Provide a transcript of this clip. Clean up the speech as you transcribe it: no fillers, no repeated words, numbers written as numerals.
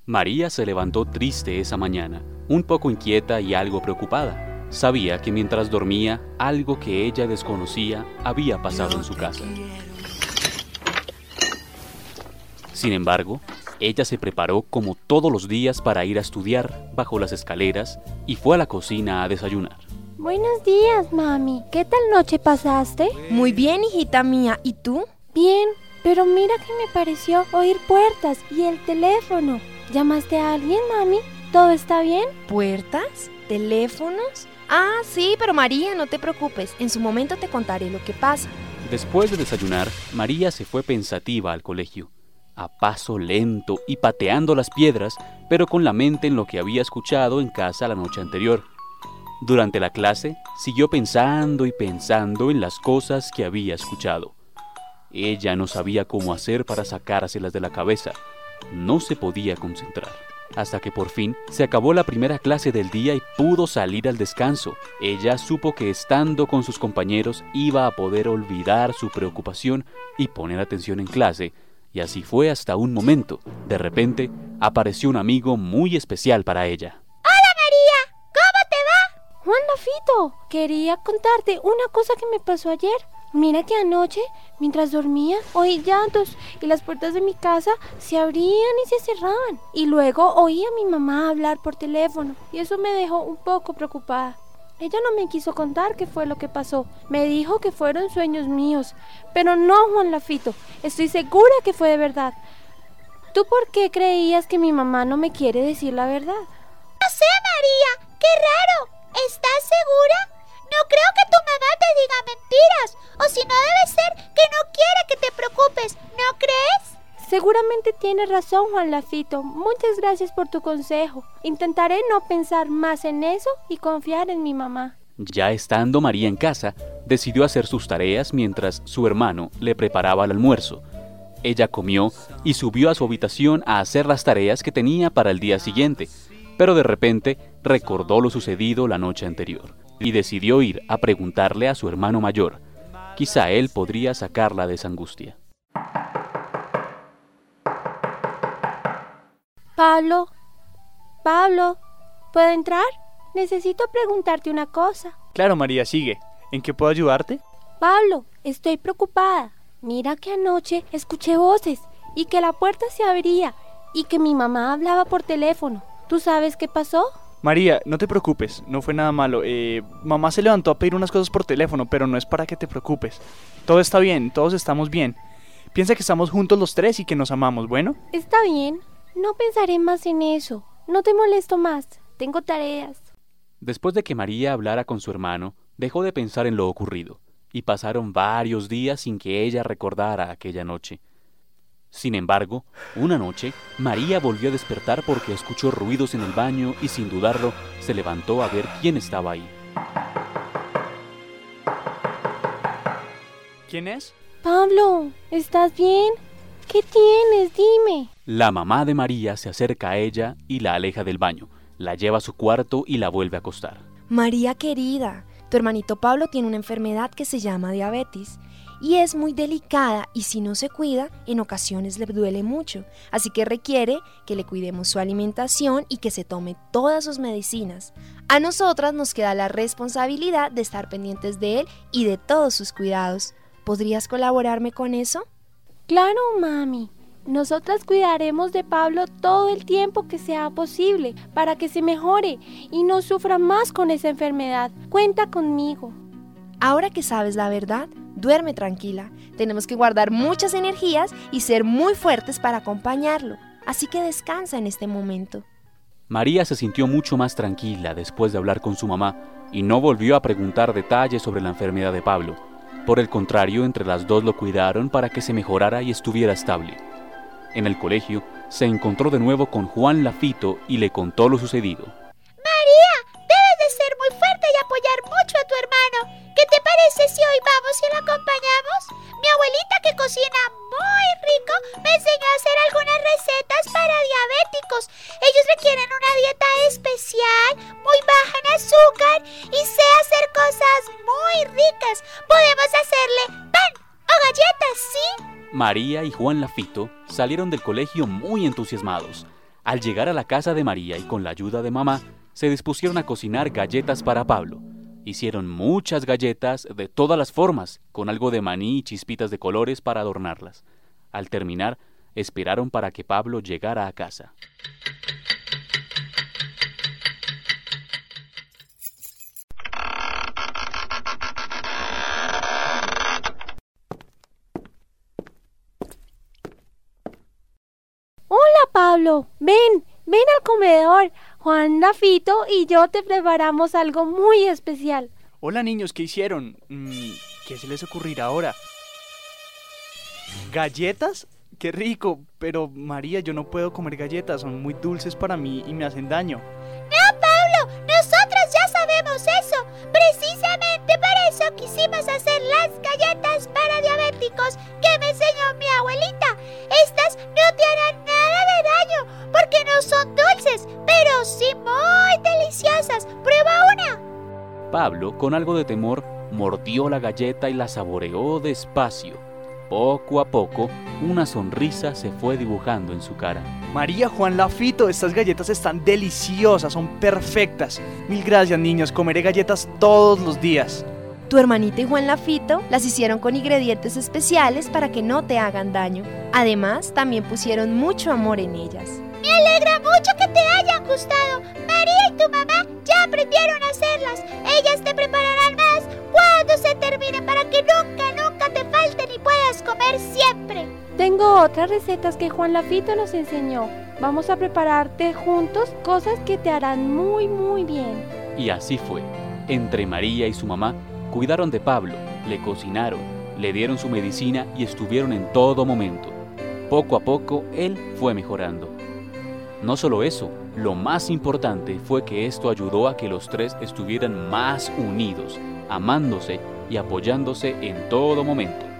María se levantó triste esa mañana, un poco inquieta y algo preocupada. Sabía que mientras dormía, algo que ella desconocía había pasado en su casa. Sin embargo, ella se preparó como todos los días para ir a estudiar bajo las escaleras y fue a la cocina a desayunar. Buenos días, mami. ¿Qué tal noche pasaste? Muy bien, hijita mía. ¿Y tú? Bien, pero mira que me pareció oír puertas y el teléfono. ¿Llamaste a alguien, mami? ¿Todo está bien? ¿Puertas? ¿Teléfonos? Ah, sí, pero María, no te preocupes. En su momento te contaré lo que pasa. Después de desayunar, María se fue pensativa al colegio, a paso lento y pateando las piedras, pero con la mente en lo que había escuchado en casa la noche anterior. Durante la clase, siguió pensando y pensando en las cosas que había escuchado. Ella no sabía cómo hacer para sacárselas de la cabeza. No se podía concentrar. Hasta que por fin se acabó la primera clase del día y pudo salir al descanso. Ella supo que estando con sus compañeros iba a poder olvidar su preocupación y poner atención en clase. Y así fue hasta un momento. De repente, apareció un amigo muy especial para ella. Juan Lafito, quería contarte una cosa que me pasó ayer. Mira que anoche, mientras dormía, oí llantos y las puertas de mi casa se abrían y se cerraban. Y luego oí a mi mamá hablar por teléfono y eso me dejó un poco preocupada. Ella no me quiso contar qué fue lo que pasó. Me dijo que fueron sueños míos. Pero no, Juan Lafito, estoy segura que fue de verdad. ¿Tú por qué creías que mi mamá no me quiere decir la verdad? No sé, María, qué raro. ¿Estás segura? No creo que tu mamá te diga mentiras. O si no, debe ser que no quiere que te preocupes. ¿No crees? Seguramente tienes razón, Juan Lafito. Muchas gracias por tu consejo. Intentaré no pensar más en eso y confiar en mi mamá. Ya estando María en casa, decidió hacer sus tareas mientras su hermano le preparaba el almuerzo. Ella comió y subió a su habitación a hacer las tareas que tenía para el día siguiente. Pero de repente recordó lo sucedido la noche anterior y decidió ir a preguntarle a su hermano mayor. Quizá él podría sacarla de esa angustia. Pablo, ¿puedo entrar? Necesito preguntarte una cosa. Claro, María, sigue. ¿En qué puedo ayudarte? Pablo, estoy preocupada. Mira que anoche escuché voces y que la puerta se abría y que mi mamá hablaba por teléfono. ¿Tú sabes qué pasó? María, no te preocupes, no fue nada malo. Mamá se levantó a pedir unas cosas por teléfono, pero no es para que te preocupes. Todo está bien, todos estamos bien. Piensa que estamos juntos los tres y que nos amamos, ¿bueno? Está bien, no pensaré más en eso. No te molesto más, tengo tareas. Después de que María hablara con su hermano, dejó de pensar en lo ocurrido, y pasaron varios días sin que ella recordara aquella noche. Sin embargo, una noche, María volvió a despertar porque escuchó ruidos en el baño y sin dudarlo, se levantó a ver quién estaba ahí. ¿Quién es? Pablo, ¿estás bien? ¿Qué tienes? Dime. La mamá de María se acerca a ella y la aleja del baño, la lleva a su cuarto y la vuelve a acostar. María querida, tu hermanito Pablo tiene una enfermedad que se llama diabetes. Y es muy delicada y si no se cuida, en ocasiones le duele mucho. Así que requiere que le cuidemos su alimentación y que se tome todas sus medicinas. A nosotras nos queda la responsabilidad de estar pendientes de él y de todos sus cuidados. ¿Podrías colaborarme con eso? Claro, mami. Nosotras cuidaremos de Pablo todo el tiempo que sea posible para que se mejore y no sufra más con esa enfermedad. Cuenta conmigo. Ahora que sabes la verdad, duerme tranquila. Tenemos que guardar muchas energías y ser muy fuertes para acompañarlo. Así que descansa en este momento. María se sintió mucho más tranquila después de hablar con su mamá y no volvió a preguntar detalles sobre la enfermedad de Pablo. Por el contrario, entre las dos lo cuidaron para que se mejorara y estuviera estable. En el colegio, se encontró de nuevo con Juan Lafito y le contó lo sucedido. María, debes de ser muy fuerte y apoyar mucho a tu hermano. ¿Qué te parece si hoy vamos y lo acompañamos? Mi abuelita, que cocina muy rico, me enseñó a hacer algunas recetas para diabéticos. Ellos requieren una dieta especial, muy baja en azúcar y sé hacer cosas muy ricas. Podemos hacerle pan o galletas, ¿sí? María y Juan Lafito salieron del colegio muy entusiasmados. Al llegar a la casa de María y con la ayuda de mamá, se dispusieron a cocinar galletas para Pablo. Hicieron muchas galletas de todas las formas, con algo de maní y chispitas de colores para adornarlas. Al terminar, esperaron para que Pablo llegara a casa. Hola, Pablo. Ven al comedor. Juan, Lafito y yo te preparamos algo muy especial. Hola niños, ¿qué hicieron? ¿Qué se les ocurrirá ahora? ¿Galletas? ¡Qué rico! Pero María, yo no puedo comer galletas, son muy dulces para mí y me hacen daño. No, Pablo, nosotros ya sabemos eso. Precisamente para eso quisimos hacer las galletas para diabéticos que me enseñó mi abuelita. Estas no te harán nada de daño porque no son dulces, pero sí muy deliciosas. ¡Prueba una! Pablo, con algo de temor, mordió la galleta y la saboreó despacio. Poco a poco, una sonrisa se fue dibujando en su cara. María, Juan, Lafito, estas galletas están deliciosas, son perfectas. Mil gracias, niños, comeré galletas todos los días. Tu hermanita y Juan Lafito las hicieron con ingredientes especiales para que no te hagan daño. Además, también pusieron mucho amor en ellas. Me alegra mucho que te hayan gustado. María y tu mamá ya aprendieron a hacerlas. Ellas te prepararán más cuando se terminen para que nunca te falten y puedas comer siempre. Tengo otras recetas que Juan Lafito nos enseñó. Vamos a prepararte juntos cosas que te harán muy, muy bien. Y así fue. Entre María y su mamá, cuidaron de Pablo, le cocinaron, le dieron su medicina y estuvieron en todo momento. Poco a poco, él fue mejorando. No solo eso, lo más importante fue que esto ayudó a que los tres estuvieran más unidos, amándose y apoyándose en todo momento.